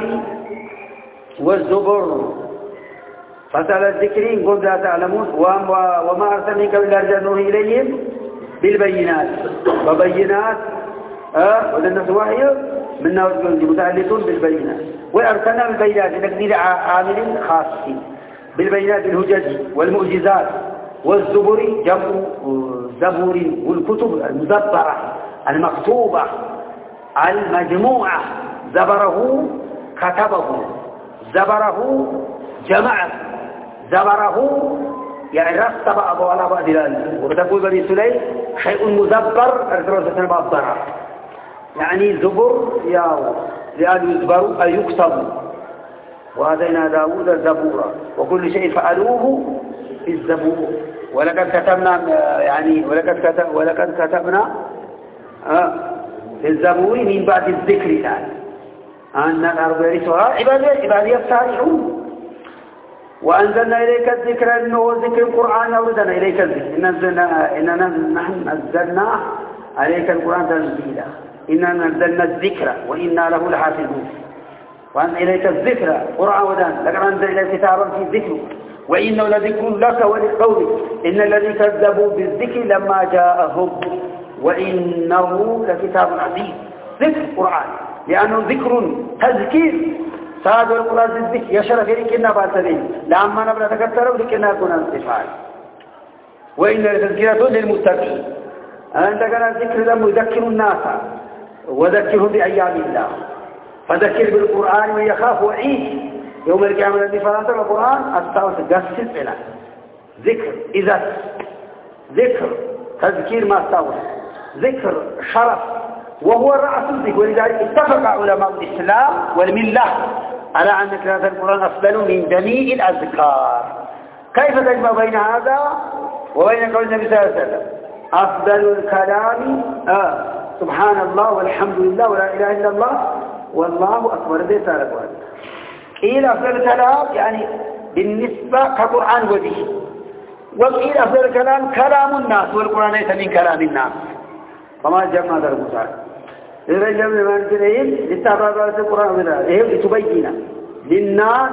والزبر فسأل الذكرين قل لا تعلمون وما أرسلناك إلا رجال نوحي إليهم بالبينات وبينات وللناس وحي منا متعلقون بالبينات وأرسلنا بالبينات لتقدير عامل خاص بالبينات الهجج والمعجزات والزبر جمع زبور والكتب المدبرة المكتوبة المجموعة زبره كتبه زبره جمعه زبره يعني رتب أبو على بعض ذلك. وتقول بني سليم شيء مدبر أرسلنا مبدرة يعني زبر لأن يزبر أي يكتب. وآتينا داود زبورا وكل شيء فعلوه في الزبور ولقد كتبنا يعني ولقد كتبنا في الزبور من بعد الذكر يعني أن الأرض يرثها عبادي الصالحون. وأنزلنا إليك الذكر إنه ذكر القرآن أوردنا إليك الذكر إننا نحن نزلنا عليك القرآن تنزيلا إننا نزلنا الذكر وإنا له لحافظون. وأن إليك الذكر قرآن ودان لقد أنزل إليك كتابا في ذكر وإنه لذكر لك ولقومك إن الذي كذبوا بالذكر لما جاءهم وإنه لكتاب عزيز. ذكر القرآن لأنه ذكر تذكير ساد القرآن الذكر يشرف لكنا باترين لما نبرا تكتروا لكنا كنا انتفاع. وإن لتذكيرة للمتقين أنت كان الذكر لم يذكر الناس وذكرهم بأيام الله فذكر بالقرآن من يخاف وعيد يوم القيامة الذي فرانت القرآن أستاوس قصص إلى ذكر إذا ذكر تذكير ما استاوس ذكر شرف وهو رأس الذكر. ولذلك اتفق علماء الإسلام والملة على أن قراءة القرآن أفضل من جميع الأذكار. كيف تجمع بين هذا وبين قول النبي صلى الله عليه وسلم أفضل الكلام سبحان الله والحمد لله ولا إله إلا الله والله أكبر بيت على القرآن. قيل أفضل الكلام يعني بالنسبة كقرآن وذي وقيل أفضل الكلام كلام الناس والقرآن ليس من كلام الناس فما جمع هذا المساعد. إذا جمع ما نتلهم للتعرض القرآن وذلك لتبين للناس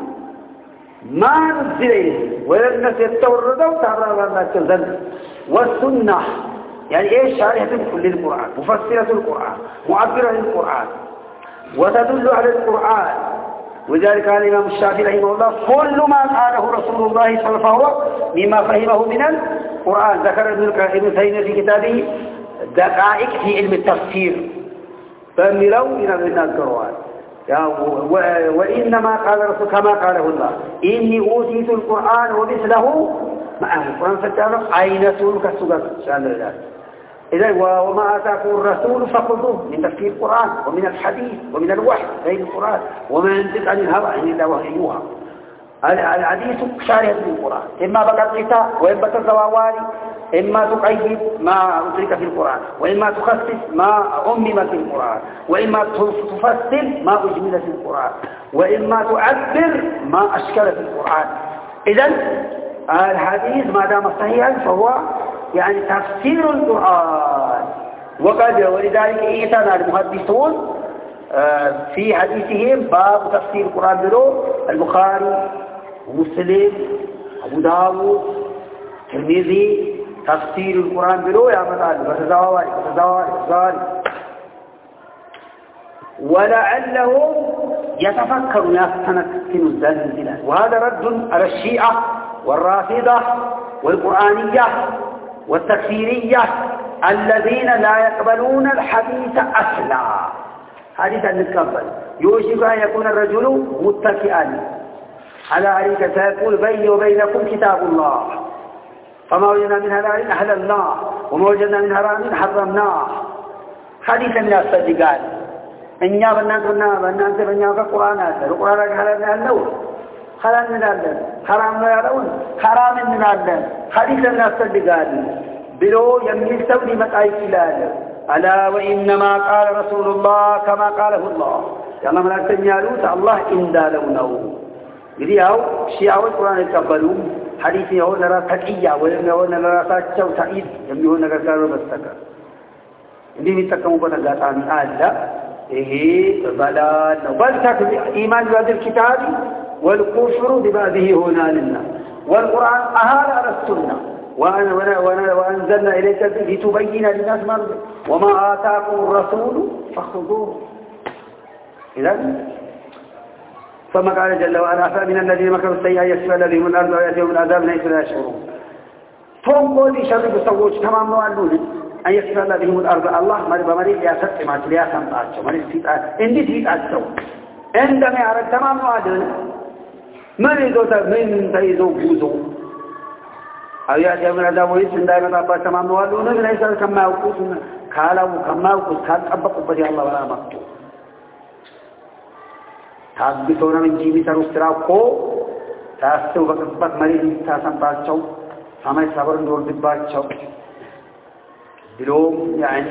ما نزل إليه وللناس يتوردوا وتعرض الناس الذنب والسنة يعني إيش شارحة للقرآن مفسرة القرآن معبرة للقرآن وتدل على القرآن. وذلك قال الإمام الشافعي رحمه الله كل ما قاله رسول الله صلى الله عليه وسلم فهو مما فهمه من القرآن. ذكر ابن تيمية في كتابه دقائق في علم التفسير فملوا من القرآن وإنما قال الرسول كما قاله الله إني أوتيت القرآن ومثله مع القرآن فتعالى عينة كالسجن شأن الله. إذا وما آتاكم الرسول فخذوه من تفسير القرآن ومن الحديث ومن الوحي غير القرآن وما ينطق عن الهوى إن إلا وحي يوحى. الحديث شارح للقرآن إما بقطعته وإما تزواواري إما تقيد ما أدرك في القرآن وإما تخصص ما أمم في القرآن وإما تفصل ما أجمل في القرآن وإما تعبر ما أشكل في القرآن. إذن الحديث ما دام صحيحا فهو يعني تفسير القرآن. ولذلك اعتنى المحدثون في حديثهم باب تفسير القرآن له البخاري ومسلم أبو داود ترمذي تفسير القرآن بلو يا فتاة فتزاوري ولعلهم يتفكرون يستنكرون الزلزلة وهذا رد على الشيعة والرافضة والقرآنية والتكفيرية الذين لا يقبلون الحديث أصلا حديث نتقبل يوشك أن يكون الرجل متكئا على أريكة يقول بيني وبينكم كتاب الله فما وجدنا من حلال أحللناه وما وجدنا من حرام حرمناه حديث من الصديقان إن بنانتنا كقرآن هذا القرآن حلال نالله حلال نالله حرام نالله حرام نالله حديث من الصديقان بلو يميل سودي متعي كلال ألا وإنما قال رسول الله كما قاله الله يعني من أكتنيالوت الله إن دالونه يريهو شيعة القرآن يتقبلون حديثي هو نرى تقية ويوم هو نرى تاكتو تعيد يمي هو نرى كارو بستكر إني متكمو بنغاتاني آلا بل تكذب إيمان بهذا الكتاب والكفر ببعضه هنا لنا والقرآن أهال على السنة وأنزلنا إليك لتبين للناس ما وما آتاكم الرسول فخذوه إذن ثم قال جل وعلا فمن الذين مكروا السيئات يسفل بهم الأرض ويأتيهم العذاب ليس لا يشعرون فهم يشرب سووش تمام نوعلون أن يسفل بهم الأرض الله مريض يا ستمات يا سمعات مريض سيئات إندي سيئات سو عندما يعرف تمام نوعلون من تيزو بوزو أو يأتيهم العذاب ويسفل دائما أبا تمام نوعلون ليس كما يوقفون كما يوقف كان أبقوا بدي الله ولا مكتوب ታግቶና እንጂ የሚሰሩት ስራ እኮ ታስተው በቅጽበት መሬት ታሰምባቸው ሰማይ ሰበር እንደወርድባቸው ብሎም ያኒ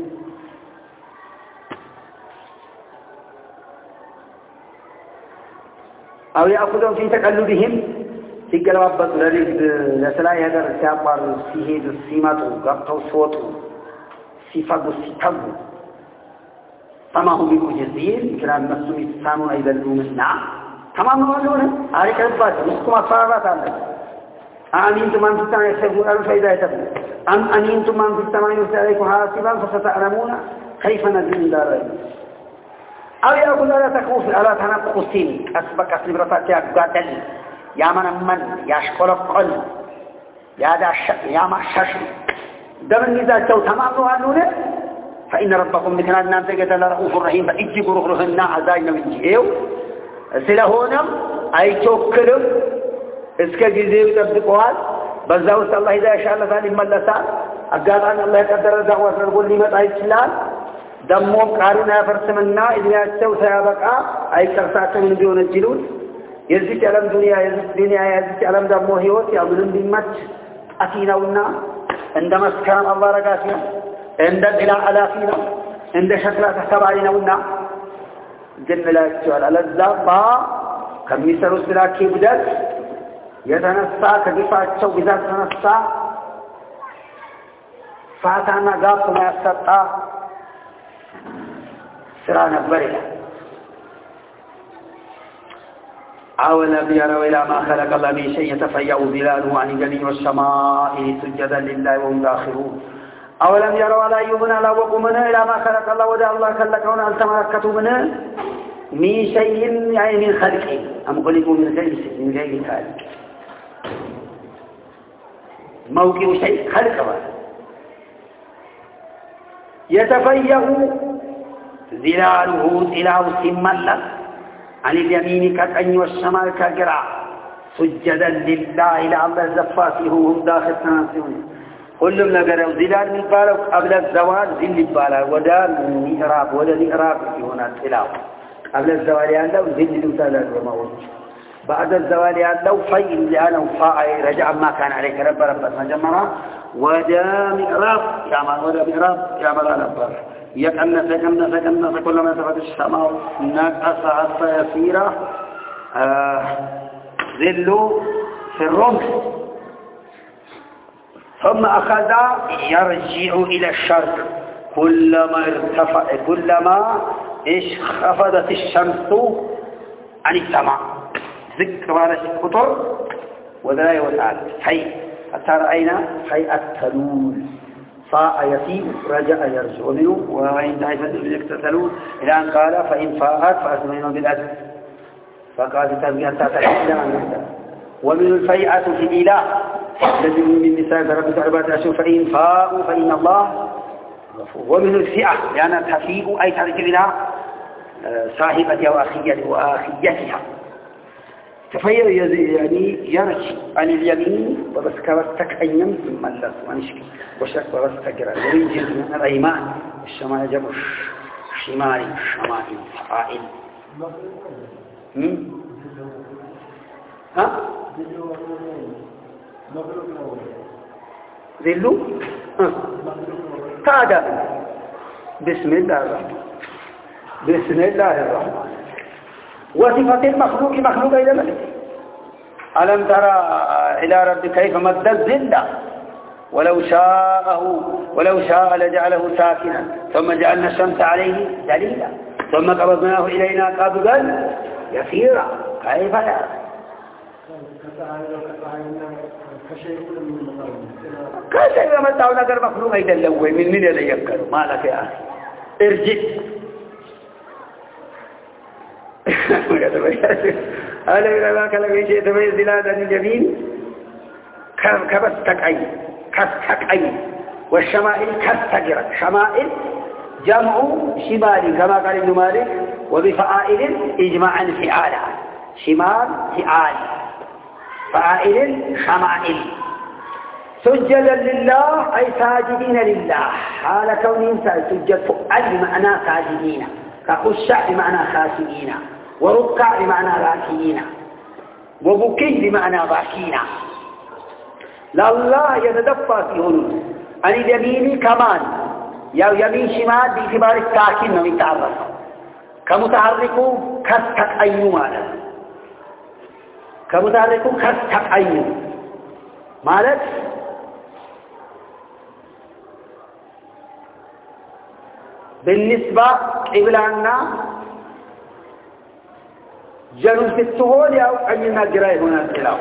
أو يأخذون في تقلدهم ሲገለባበጡ ለተለያየ ሀገር ሲያቋሩ ሲሄዱ ሲመጡ ገብተው ሲወጡ ሲፈጉ ሲተጉ فما هم بمجزين كلام نفسهم يتسانون أيضا لومنا تمام نوالونه عليك البات مسكم أصارات عليك أمنتم من في السماء يحسبون ألف إذا يتبون أمنتم من في السماء يرسل عليكم حاسبا فستعلمون كيف نزل دارين أو يقول لا تكوف ألا تنقصين أسبك أسلم رفاتي أقاتل يا من يشكر القلب يا معشش دم النزال تو تمام نوالونه فإن ربكم مثل الناس قتل رؤوف الرحيم فإجي قرغرهن عزاينا من جيو سلهونم أي توكلم اسكا جزيو تبدقوال بزاوست الله إذا شاء الله ثاني ملسا أقاطعن الله يقدر الدعوة نقول لي متى إسلام دموم قارنا فرسمنا إذن يأتوا سيابقى أي كرساك من دون الجلود يزيك ألم دنيا يزيك ألم دمو هيوت يأمنون بمت أتيناونا عندما اسكرم الله رقاسنا عند إلى ألافنا عند شكلة تحتبعنا ونا جن لا يتشعر على الزابة كم يسر السلاة كبدت يتنسى كدفاع الشو بذات تنسى فاتانا قابط ما يستطع سرانا بريا أولم يروا إلى ما خلق الله من شيء يتفيأ ظلاله عن الجميع والسماء سجدا لله وهم داخلون أولم يروا على أيوبنا لا وقمنا إلى ما خلق الله ودع الله خلقنا أن تملكتوا منه من شيء يعني من خلقه أم خلقوا من غير خالق موقع شيء خلق يتفيأ ظلاله إله سملا عن اليمين كالأن والشمال كالقرع سجدا لله إلى الله زفاسهم داخل تناسون كلهم نقرأوا ظلال من بالو قبل الزوال ظل بالا ودا مئراب هنا تلاو قبل الزوال يالله ظل لسالة وموت بعد الزوال يالله فيء لأنه فاعي رجع ما كان عليك رب مجمرا ودا مئراب يعمل على البر يكنس كلما تفت السماء نقص حتى يصير ظل في الرمح ثم أخذ يرجع إلى الشرق كلما خفضت الشمس عن السماء ذكر على الخطر وذلا وتعالى هي حتى رأينا هيئة تلول فاء يسير رجع يرجع ومنه وإن يكتتلون إلى أن قال فإن فاءت فأسمينه بالأسف فقال تنبيه حتى تحدى عن ومن الفيعة في الإله الذي من نساء رب تعبات أشوف فإن فاءوا فإن الله غفور. ومن الفئة لأنها تفيء أي تعرف إلى صاحبتها وأخيتها تفير يعني يرجع عن اليمين وبس كبستك أيام ثم اللس ونشكي وشك وبستك وينجز من الأيمان الشمال جمع الشمال الشمائل فائل ها ذلو تعالى بسم الله الرحمن بسم الله الرحمن وصفة المخلوق مخلوق إلى ملك ألم ترى إلى ربك كيف مد الظل ولو شاء لجعله ساكنا ثم جعلنا الشمس عليه دليلا ثم قبضناه إلينا قبضا يسيرا كيف لا كيف ما تعالى غير مخلوق إذا لوي من اللي يذكر ما لك يا أخي ارجع هذا إذا ما كلام شيء تميز دلالة الجميل كبستك عين والشمائل كستجرة شمائل جمع شمال كما قال ابن مالك وبفعائل إجماعا فعالا شمال فعال فعائل شمائل سجدا لله أي ساجدين لله حال كونهم سجد فؤاد بمعنى ساجدين كخشع بمعنى خاشعين وركع بمعنى راكعين وبكي بمعنى باكين لله يتدفى فيهن عن اليمين كمان يمين شمال باعتبار الساكن من تعرف كمتحرك كستقيم مالك كمتحرك كستقيم مالك بالنسبة قبلنا جنوب ستهول أو أننا جراي هنا الكلام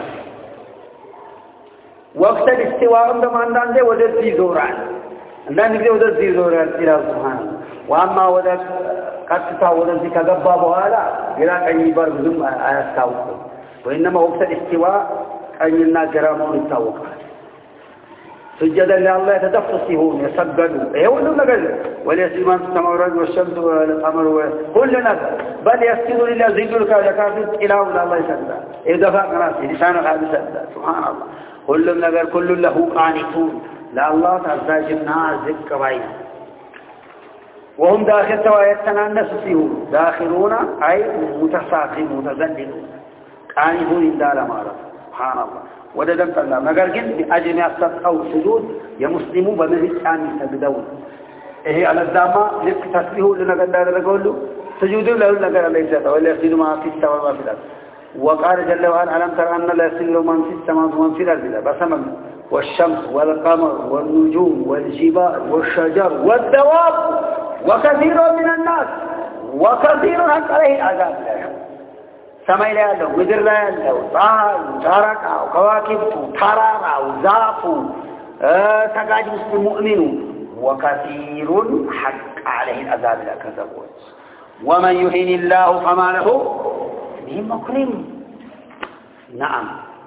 وقت الاستواء عندما عندنا وجد زوران عندنا وجد زوران الكلام سبحانه وأما وجد قد تاولد كذبا بهذا جرا أن يبرزم أستاوكم وإنما وقت الاستواء أننا جرامون التوقع سجدا لله يتدفسون يسجدوا يقولون نقل وليسلمان السماوات والشمس والقمر كلنا بل يسجدوا لله زيدوا لكافر إله الله يسجد إذا فاق راسي لسانه هذا يسجد سبحان الله كل نقل كل له قانتون لا الله تعالى نازك كبائن وهم داخل سواء يتنانس فيهم داخلون أي متساقين متزللون قانتون إلا لما رب سبحان الله وددمت الله مگر ግን አጀም ያስተጣው ስጁድ የሙስሊሙ በመህፃን ይሰግደው ይሄ አለዛማ ልክ ተስቢሁ ለነገር እንዳደረገው ሁሉ ስጁዱ ለሁሉ ነገር አለ ይሰጣው ለሲዱ ማ في السماء وما في الارض وقال جل وعلا الم تر ان لا يسل من في السماء ومن في الارض بسمم والشمس والقمر والنجوم والجبال والشجر والدواب وكثير من الناس وكثير حق عليه العذاب ሰማይ ላይ ያለው ምድር ላይ ያለው ፀሐይ ጨረቃው ከዋክብቱ ተራራው ዛፉ ተጋጅ ውስጥ ሙእሚኑ وكثير حق عليه العذاب لكذبوا ومن يهين الله فما له من مكرم نعم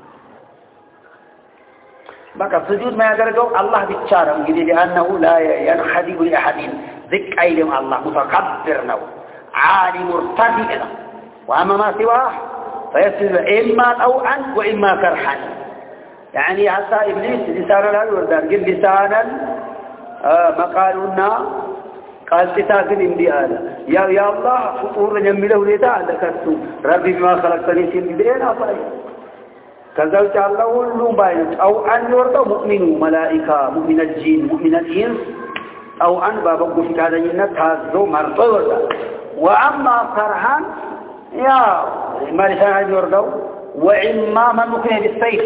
بقى سجود ما يدرجው الله ብቻ ነው እንግዲህ لانه لا ينحدب لاحد ذك አይልም الله متكبر ነው عالم مرتفع ነው وأما ما سواه فيسجد إما طوعا وإما كرها يعني حتى إبليس لسانا لا يوردان قل لسانا مقالنا قال تتاكد إمدي هذا يا الله فطور يمله لتا لكتو ربي بما خلقتني سير بدين أفعي كذلك الله اللهم باينت أو أن يورد مؤمن ملائكة مؤمن الجين مؤمن الإنس أو أن بابك في هذا الجنة تازو مرضو وأما كرها يا ما لسان يردو وإما من مكنه بالسيف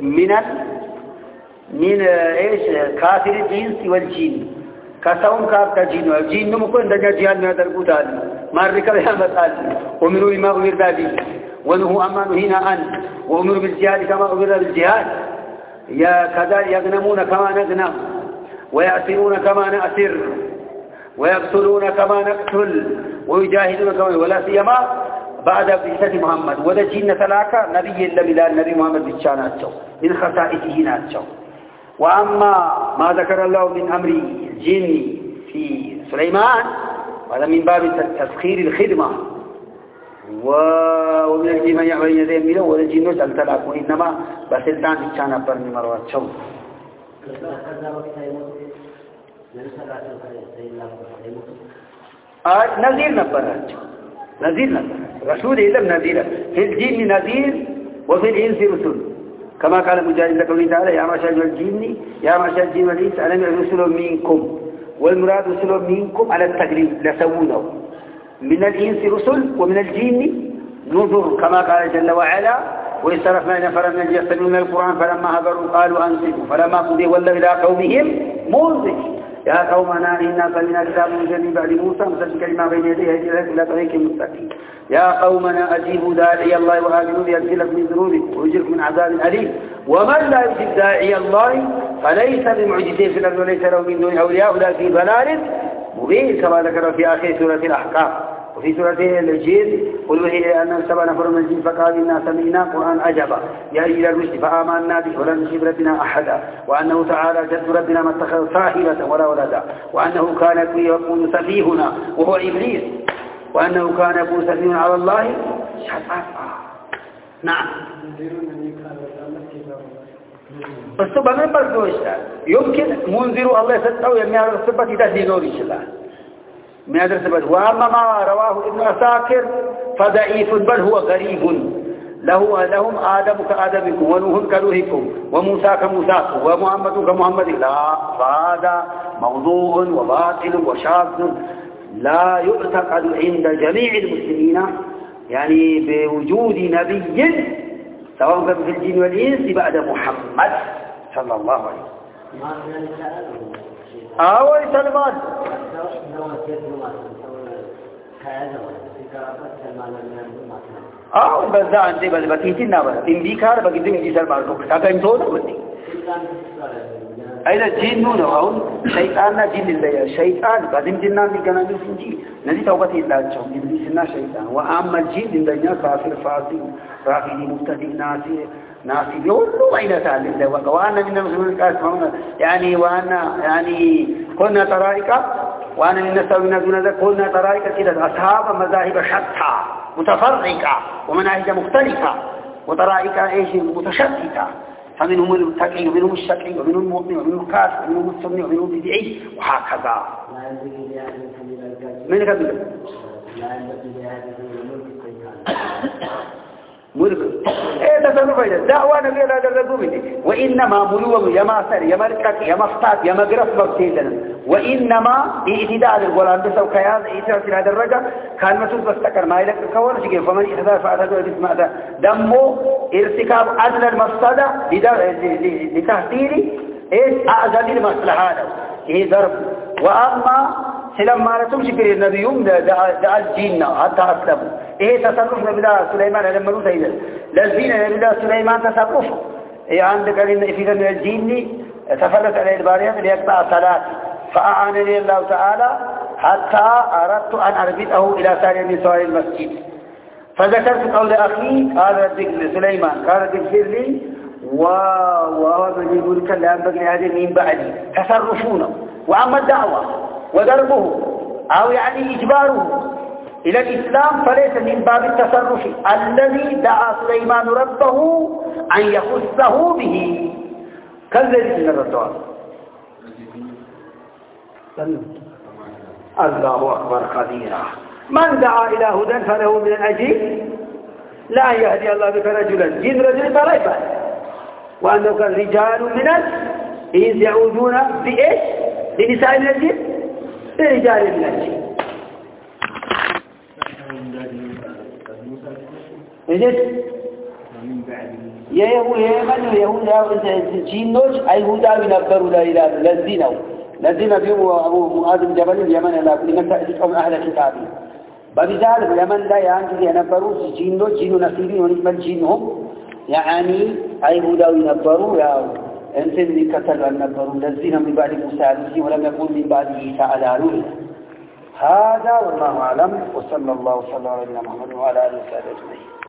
من إيش كافر الجنس والجين كسوم كافر الجين والجين مكن دجا جهاد ما دربوتال ما ركب يا مثال ومنوا بما أمر به ونهوا أما نهينا عنه وأمر بالجهاد كما أمر بالجهاد كذا يغنمون كما نغنم ويأسرون كما نأسر ويقتلون كما نقتل ويجاهدون كما ولا سيما بعد بعثة محمد ولا جن ثلاثة نبي إلا بلا النبي محمد بشاناته من خصائصه ناتشو وأما ما ذكر الله من أمر الجن في سليمان هذا من باب تسخير الخدمة ومن الجن من يعمل يدين منه ولا الجن سلطلق وإنما بسلطان بشانا برني مروات شو نذير نبرات رسول إذا نذير في الجن نذير وفي الإنس رسول كما قال مجاهد قوله تعالى يا معشر الجن والإنس ألم يأتكم رسل منكم والمراد رسل منكم على التقريب لسوونه من الإنس رسل ومن الجن نذر كما قال جل وعلا وإذ صرفنا نفرا من الجن يستمعون القرآن فلما حضروا قالوا أنصتوا فلما قضي ولوا إلى قومهم منذرين يا قومنا إنا سمعنا كتابا من بعد موسى مصدقا لما بين يديه يهدي إلى طريق مستقيم يا قومنا أجيبوا داعي الله وآمنوا يغفر لكم من ذنوبكم ويجركم من عذاب أليم ومن لا يجب داعي الله فليس بمعجز في الأرض وليس له من دون أولياء ولا في ضلال مبين كما ذكر في آخر سورة الأحقاف وفي سورة الجن قل وحي أن سبع نفر من الجن فقالوا إنا سمعنا قرآن عجبا يهدي إلى الرشد فآمنا به ولن نشرك بربنا أحدا وأنه تعالى جد ربنا ما اتخذ صاحبة ولا ولدا وأنه كان يقول سفيهنا وهو إبليس وأنه كان يقول سفيهنا على الله شططا نعم بس بمن برضو يمكن منذر الله ستو يميار الصبت تهدي نور الله من هذا السبب وأما ما رواه ابن عساكر فضعيف بل هو غريب لهم آدم كآدمكم ونوح كنوحكم وموسى كموساكم ومحمد كمحمد لا فهذا موضوع وباطل وشاذ لا يعتقد عند جميع المسلمين يعني بوجود نبي سواء كان في الجن والإنس بعد محمد صلى الله عليه وسلم سلمان بس ده عندي بس بتيجينا بس إنديكار بقيت من جسر ماركو كأن تونا بدي أيضا جنون هون شيطاننا جن الله شيطان قديم جنان بيجانا جسنجي ندي توبة الله جم إبليسنا شيطان وأما الجن الدنيا كافر فاسق رافضي مبتدئ ناسي يقولوا أين تعلم ده وأنا من المسلمين كاسمعون يعني وأنا يعني كنا طرائق وأنا من الناس دون ذلك كنا طرائق كده أصحاب مذاهب شتى متفرقة ومناهج مختلفة وطرائق إيش متشتتة فمنهم المتقي ومنهم الشقي ومنهم المؤمن ومنهم الكافر ومنهم السني ومنهم البدعي وهكذا. من قبل ملك إيه تصرف هذا دعوة نبي الله جل منه وإنما ملوه يا ماسر يا مركك يا مفتات يا مغرف بكتيلنا وإنما اعتداء القرآن بسوا كيان اعتداء هذا الرجل كان مسؤول بستكر ما يلك كون شيء فمن اعتداء فأتى باسم هذا دمه ارتكاب أدنى المفسدة لتحصيل إيش أعظم المصلحة إيه ضرب وأما لما رسول شكر النبي يوم دعا الجن حتى أسلموا إيه تصرف نبي سليمان لما نقول سيدا للزين نبي سليمان تصرفه إيه عندك أن في ذن الجن تفلت عليه الباريات ليقطع الصلاة فأعانني الله تعالى حتى أردت أن أربطه إلى ساري من سوار المسجد فذكرت قول أخي قال ربك سليمان قال ربك اغفر لي وهو من يقول لا ينبغي هذه من بعدي تصرفونه وأما الدعوة وضربه أو يعني إجباره إلى الإسلام فليس من باب التصرف الذي دعا سليمان ربه أن يخصه به كالذي من الرسول الله أكبر قديرا من دعا إلى هدى فله من الأجر لا يهدي الله بك رجلا جن رجل فلا يفعل وأنه كان رجال من الإنس يعودون بإيش لنساء من الجن برجال من الجن إذن يا يهود جينوش أيهودا ينبروا لا إله الذين بيوم أبو معاذ بن جبل اليمن لمن تأتيكم أهل كتابه بذلك اليمن لا ينجز ينبروا جينوش جين نصيبين ونسبة جينهم يعني أيهودا ينبروا أنت اللي كتب النبر الذين من بعد موسى عليه ولم يكن من بعده تعالى نور هذا والله أعلم وصلى الله وسلم على نبينا محمد وعلى آله وصحبه أجمعين